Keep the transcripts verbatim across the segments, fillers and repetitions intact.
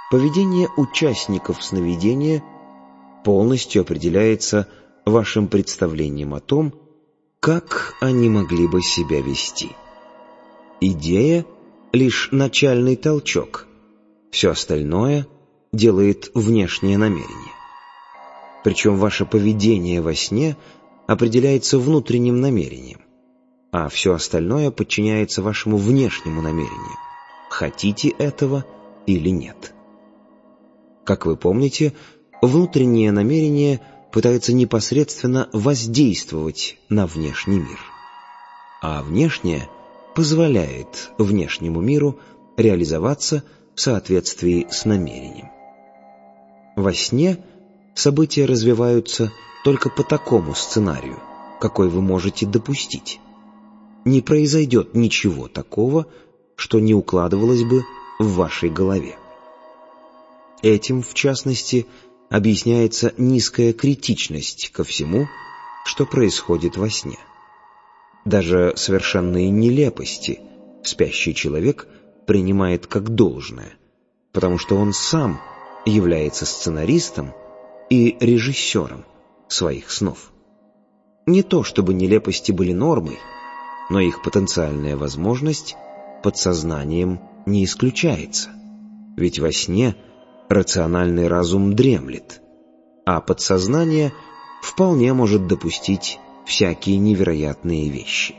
Поведение участников сновидения полностью определяется вашим представлением о том, как они могли бы себя вести. Идея — лишь начальный толчок, все остальное делает внешнее намерение. Причем ваше поведение во сне определяется внутренним намерением, а все остальное подчиняется вашему внешнему намерению, хотите этого или нет. Как вы помните, внутреннее намерение пытается непосредственно воздействовать на внешний мир, а внешнее позволяет внешнему миру реализоваться в соответствии с намерением. Во сне события развиваются только по такому сценарию, какой вы можете допустить. Не произойдет ничего такого, что не укладывалось бы в вашей голове. Этим, в частности, объясняется низкая критичность ко всему, что происходит во сне. Даже совершенные нелепости спящий человек принимает как должное, потому что он сам является сценаристом и режиссером своих снов. Не то чтобы нелепости были нормой, но их потенциальная возможность подсознанием не исключается, ведь во сне рациональный разум дремлет, а подсознание вполне может допустить всякие невероятные вещи.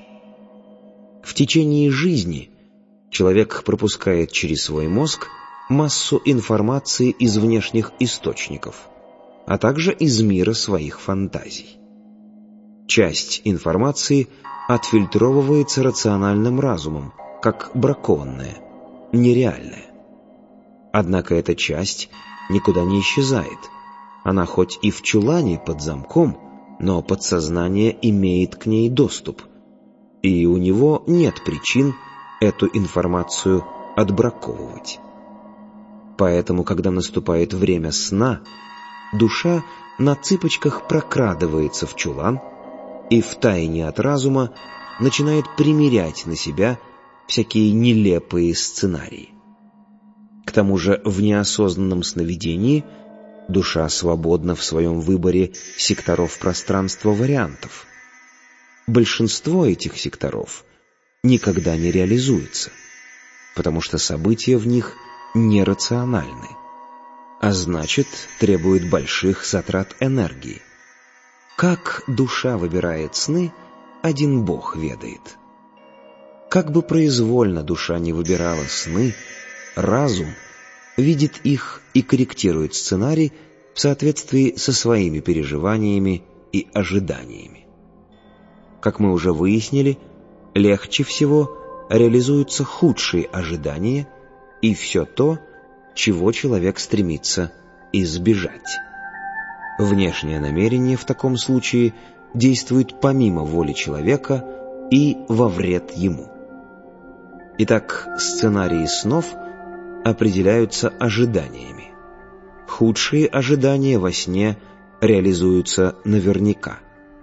В течение жизни человек пропускает через свой мозг массу информации из внешних источников, а также из мира своих фантазий. Часть информации отфильтровывается рациональным разумом, как бракованная, нереальная. Однако эта часть никуда не исчезает. Она хоть и в чулане под замком, но подсознание имеет к ней доступ, и у него нет причин эту информацию отбраковывать. Поэтому, когда наступает время сна, душа на цыпочках прокрадывается в чулан и втайне от разума начинает примерять на себя всякие нелепые сценарии. К тому же в неосознанном сновидении душа свободна в своем выборе секторов пространства вариантов. Большинство этих секторов никогда не реализуется, потому что события в них нерациональны, а значит, требуют больших затрат энергии. Как душа выбирает сны, один Бог ведает. Как бы произвольно душа не выбирала сны, разум видит их и корректирует сценарий в соответствии со своими переживаниями и ожиданиями. Как мы уже выяснили, легче всего реализуются худшие ожидания и все то, чего человек стремится избежать. Внешнее намерение в таком случае действует помимо воли человека и во вред ему. Итак, сценарии снов определяются ожиданиями. Худшие ожидания во сне реализуются наверняка.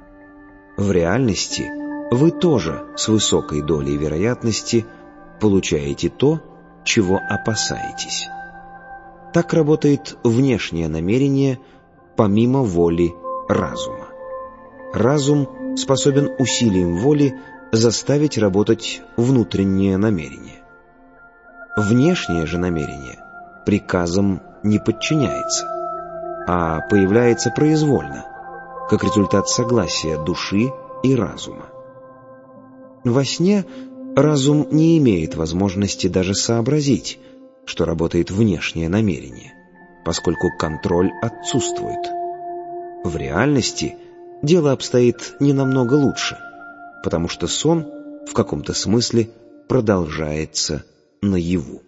В реальности вы тоже с высокой долей вероятности получаете то, чего опасаетесь. Так работает внешнее намерение помимо воли разума. Разум способен усилием воли заставить работать внутреннее намерение. Внешнее же намерение приказам не подчиняется, а появляется произвольно, как результат согласия души и разума. Во сне разум не имеет возможности даже сообразить, что работает внешнее намерение, поскольку контроль отсутствует. В реальности дело обстоит не намного лучше, потому что сон в каком-то смысле продолжается наяву.